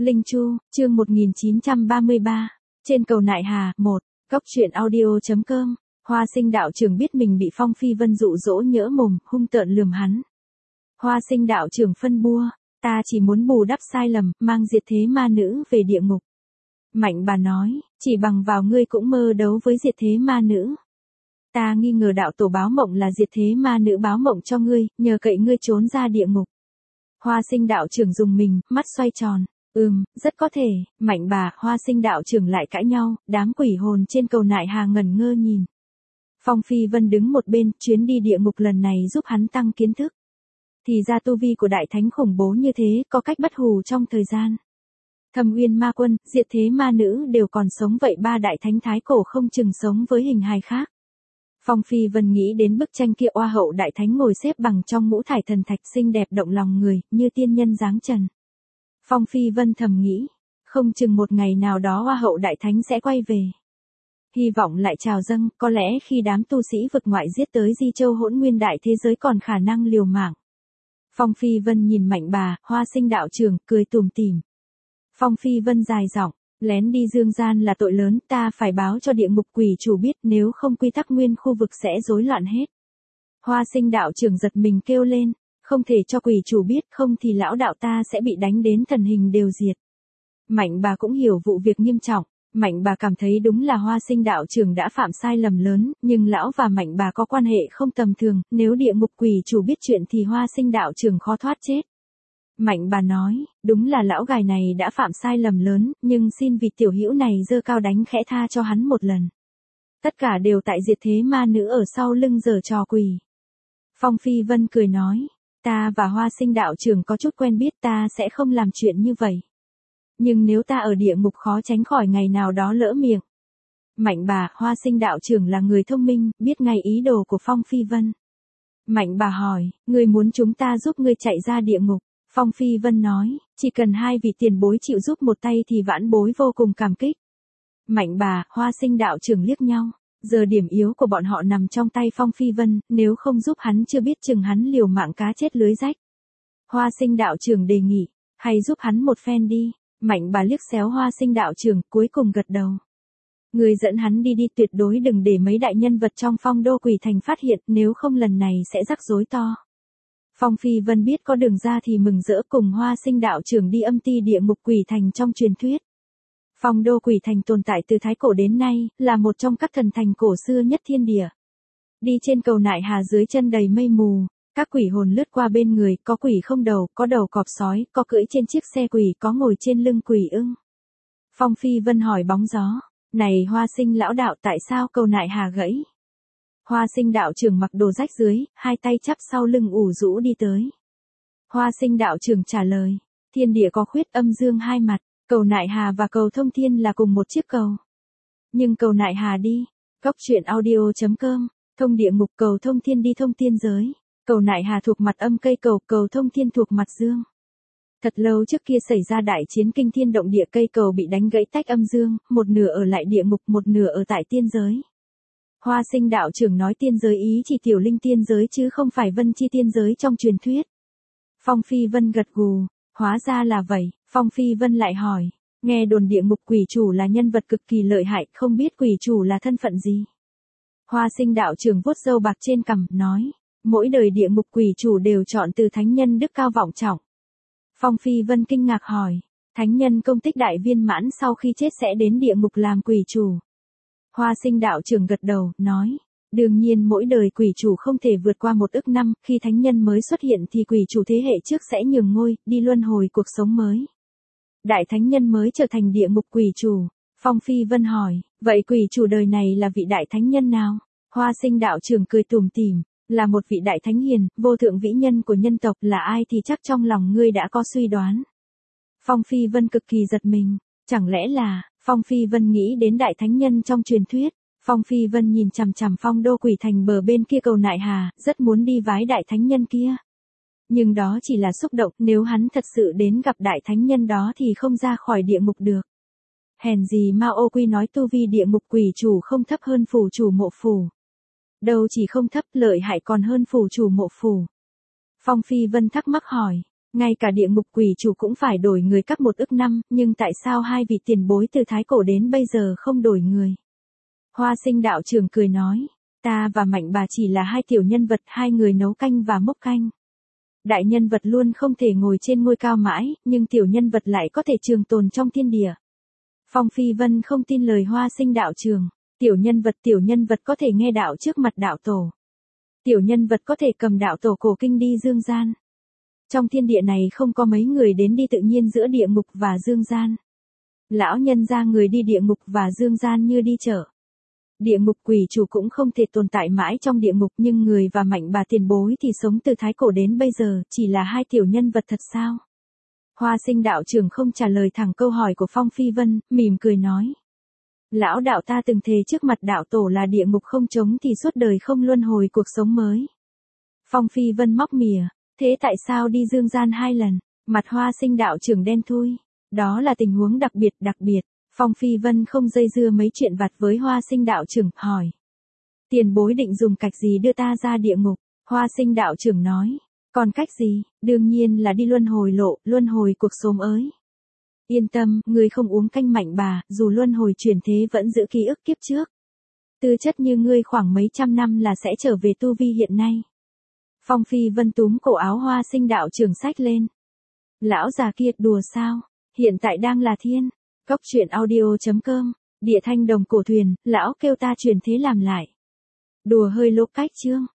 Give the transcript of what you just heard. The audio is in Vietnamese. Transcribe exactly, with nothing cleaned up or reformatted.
Linh Chu, chương một nghìn chín trăm ba mươi ba. Trên cầu Nại Hà, một. Góc truyện audio.com. Hoa Sinh đạo trưởng biết mình bị Phong Phi Vân dụ dỗ nhỡ mồm, hung tợn lườm hắn. Hoa Sinh đạo trưởng phân bua, ta chỉ muốn bù đắp sai lầm, mang diệt thế ma nữ về địa ngục. Mạnh bà nói, chỉ bằng vào ngươi cũng mơ đấu với diệt thế ma nữ. Ta nghi ngờ đạo tổ báo mộng là diệt thế ma nữ báo mộng cho ngươi, nhờ cậy ngươi trốn ra địa ngục. Hoa Sinh đạo trưởng dùng mình, mắt xoay tròn. Ừm, rất có thể. Mạnh bà, Hoa Sinh đạo trưởng lại cãi nhau, đám quỷ hồn trên cầu Nại Hà ngẩn ngơ nhìn. Phong Phi Vân đứng một bên, chuyến đi địa ngục lần này giúp hắn tăng kiến thức. Thì ra tu vi của đại thánh khủng bố như thế, có cách bất hù trong thời gian. Thâm Uyên Ma Quân, diệt thế ma nữ đều còn sống, vậy ba đại thánh thái cổ không chừng sống với hình hài khác. Phong Phi Vân nghĩ đến bức tranh kia, oa hậu đại thánh ngồi xếp bằng trong ngũ thải thần thạch, xinh đẹp động lòng người, như tiên nhân dáng trần. Phong Phi Vân thầm nghĩ, không chừng một ngày nào đó Hoa hậu đại thánh sẽ quay về. Hy vọng lại trào dâng, có lẽ khi đám tu sĩ vực ngoại giết tới Di Châu Hỗn Nguyên đại thế giới còn khả năng liều mạng. Phong Phi Vân nhìn Mạnh bà, Hoa Sinh đạo trưởng, cười tủm tỉm. Phong Phi Vân dài giọng, lén đi dương gian là tội lớn, ta phải báo cho địa ngục quỷ chủ biết, nếu không quy tắc nguyên khu vực sẽ rối loạn hết. Hoa Sinh đạo trưởng giật mình kêu lên. Không thể cho quỷ chủ biết, không thì lão đạo ta sẽ bị đánh đến thần hình đều diệt. Mạnh bà cũng hiểu vụ việc nghiêm trọng, Mạnh bà cảm thấy đúng là Hoa Sinh đạo trưởng đã phạm sai lầm lớn, nhưng lão và Mạnh bà có quan hệ không tầm thường, nếu địa ngục quỷ chủ biết chuyện thì Hoa Sinh đạo trưởng khó thoát chết. Mạnh bà nói, đúng là lão gài này đã phạm sai lầm lớn, nhưng xin vì tiểu hữu này giơ cao đánh khẽ tha cho hắn một lần. Tất cả đều tại diệt thế ma nữ ở sau lưng giở trò quỷ. Phong Phi Vân cười nói. Ta và Hoa Sinh đạo trưởng có chút quen biết, ta sẽ không làm chuyện như vậy. Nhưng nếu ta ở địa ngục khó tránh khỏi ngày nào đó lỡ miệng. Mạnh bà, Hoa Sinh đạo trưởng là người thông minh, biết ngay ý đồ của Phong Phi Vân. Mạnh bà hỏi, ngươi muốn chúng ta giúp ngươi chạy ra địa ngục? Phong Phi Vân nói, chỉ cần hai vị tiền bối chịu giúp một tay thì vãn bối vô cùng cảm kích. Mạnh bà, Hoa Sinh đạo trưởng liếc nhau. Giờ điểm yếu của bọn họ nằm trong tay Phong Phi Vân, nếu không giúp hắn chưa biết chừng hắn liều mạng cá chết lưới rách. Hoa Sinh đạo trưởng đề nghị, hay giúp hắn một phen đi. Mạnh bà liếc xéo Hoa Sinh đạo trưởng, cuối cùng gật đầu. Người dẫn hắn đi đi, tuyệt đối đừng để mấy đại nhân vật trong Phong Đô Quỷ Thành phát hiện, nếu không lần này sẽ rắc rối to. Phong Phi Vân biết có đường ra thì mừng rỡ, cùng Hoa Sinh đạo trưởng đi âm ti địa ngục Quỷ Thành trong truyền thuyết. Phong Đô Quỷ Thành tồn tại từ thái cổ đến nay, là một trong các thần thành cổ xưa nhất thiên địa. Đi trên cầu Nại Hà dưới chân đầy mây mù, các quỷ hồn lướt qua bên người, có quỷ không đầu, có đầu cọp sói, có cưỡi trên chiếc xe quỷ, có ngồi trên lưng quỷ ưng. Phong Phi Vân hỏi bóng gió, này Hoa Sinh lão đạo, tại sao cầu Nại Hà gãy? Hoa Sinh đạo trưởng mặc đồ rách dưới, hai tay chắp sau lưng ủ rũ đi tới. Hoa Sinh đạo trưởng trả lời, thiên địa có khuyết âm dương hai mặt. Cầu Nại Hà và cầu Thông Thiên là cùng một chiếc cầu. Nhưng cầu Nại Hà đi, góc truyện audio.com, thông địa ngục, cầu Thông Thiên đi thông tiên giới. Cầu Nại Hà thuộc mặt âm cây cầu, cầu Thông Thiên thuộc mặt dương. Thật lâu trước kia xảy ra đại chiến kinh thiên động địa, cây cầu bị đánh gãy tách âm dương, một nửa ở lại địa ngục, một nửa ở tại tiên giới. Hoa Sinh đạo trưởng nói tiên giới ý chỉ tiểu linh tiên giới chứ không phải vân chi tiên giới trong truyền thuyết. Phong Phi Vân gật gù, hóa ra là vậy. Phong Phi Vân lại hỏi, nghe đồn địa ngục quỷ chủ là nhân vật cực kỳ lợi hại, không biết quỷ chủ là thân phận gì? Hoa Sinh đạo trưởng vuốt râu bạc trên cằm, nói, mỗi đời địa ngục quỷ chủ đều chọn từ thánh nhân đức cao vọng trọng. Phong Phi Vân kinh ngạc hỏi, thánh nhân công tích đại viên mãn sau khi chết sẽ đến địa ngục làm quỷ chủ? Hoa Sinh đạo trưởng gật đầu, nói, đương nhiên mỗi đời quỷ chủ không thể vượt qua một ức năm, khi thánh nhân mới xuất hiện thì quỷ chủ thế hệ trước sẽ nhường ngôi, đi luân hồi cuộc sống mới. Đại thánh nhân mới trở thành địa ngục quỷ chủ. Phong Phi Vân hỏi, vậy quỷ chủ đời này là vị đại thánh nhân nào? Hoa Sinh đạo trưởng cười tủm tỉm, là một vị đại thánh hiền, vô thượng vĩ nhân của nhân tộc, là ai thì chắc trong lòng ngươi đã có suy đoán. Phong Phi Vân cực kỳ giật mình, chẳng lẽ là, Phong Phi Vân nghĩ đến đại thánh nhân trong truyền thuyết. Phong Phi Vân nhìn chằm chằm Phong Đô Quỷ Thành bờ bên kia cầu Nại Hà, rất muốn đi vái đại thánh nhân kia. Nhưng đó chỉ là xúc động, nếu hắn thật sự đến gặp đại thánh nhân đó thì không ra khỏi địa ngục được. Hèn gì Mao Ô Quy nói tu vi địa ngục quỷ chủ không thấp hơn phủ chủ mộ phủ. Đâu chỉ không thấp, lợi hại còn hơn phủ chủ mộ phủ. Phong Phi Vân thắc mắc hỏi, Ngay cả địa ngục quỷ chủ cũng phải đổi người các một ức năm, nhưng tại sao hai vị tiền bối từ thái cổ đến bây giờ không đổi người? Hoa Sinh đạo trưởng cười nói, ta và Mạnh bà chỉ là hai tiểu nhân vật, hai người nấu canh và mốc canh. Đại nhân vật luôn không thể ngồi trên ngôi cao mãi, nhưng tiểu nhân vật lại có thể trường tồn trong thiên địa. Phong Phi Vân không tin lời Hoa Sinh đạo trưởng, tiểu nhân vật tiểu nhân vật có thể nghe đạo trước mặt đạo tổ. Tiểu nhân vật có thể cầm đạo tổ cổ kinh đi dương gian. Trong thiên địa này không có mấy người đến đi tự nhiên giữa địa ngục và dương gian. Lão nhân ra người đi địa ngục và dương gian như đi chợ. Địa ngục quỷ chủ cũng không thể tồn tại mãi trong địa ngục, nhưng người và Mạnh bà tiền bối thì sống từ thái cổ đến bây giờ, chỉ là hai tiểu nhân vật thật sao? Hoa Sinh đạo trưởng không trả lời thẳng câu hỏi của Phong Phi Vân, mỉm cười nói. Lão đạo ta từng thề trước mặt đạo tổ là địa ngục không trống thì suốt đời không luân hồi cuộc sống mới. Phong Phi Vân móc mỉa, thế tại sao đi dương gian hai lần? Mặt Hoa Sinh đạo trưởng đen thui. Đó là tình huống đặc biệt đặc biệt. Phong Phi Vân không dây dưa mấy chuyện vặt với Hoa Sinh đạo trưởng, hỏi. Tiền bối định dùng cách gì đưa ta ra địa ngục? Hoa Sinh đạo trưởng nói. Còn cách gì? Đương nhiên là đi luân hồi lộ, luân hồi cuộc sống ới. Yên tâm, ngươi không uống canh Mạnh bà, dù luân hồi chuyển thế vẫn giữ ký ức kiếp trước. Tư chất như ngươi khoảng mấy trăm năm là sẽ trở về tu vi hiện nay. Phong Phi Vân túm cổ áo Hoa Sinh đạo trưởng xách lên. Lão già kia đùa sao? Hiện tại đang là thiên. Cốc truyện audio chấm com, địa thanh đồng cổ thuyền, lão kêu ta chuyển thế làm lại. Đùa hơi lố cách chương.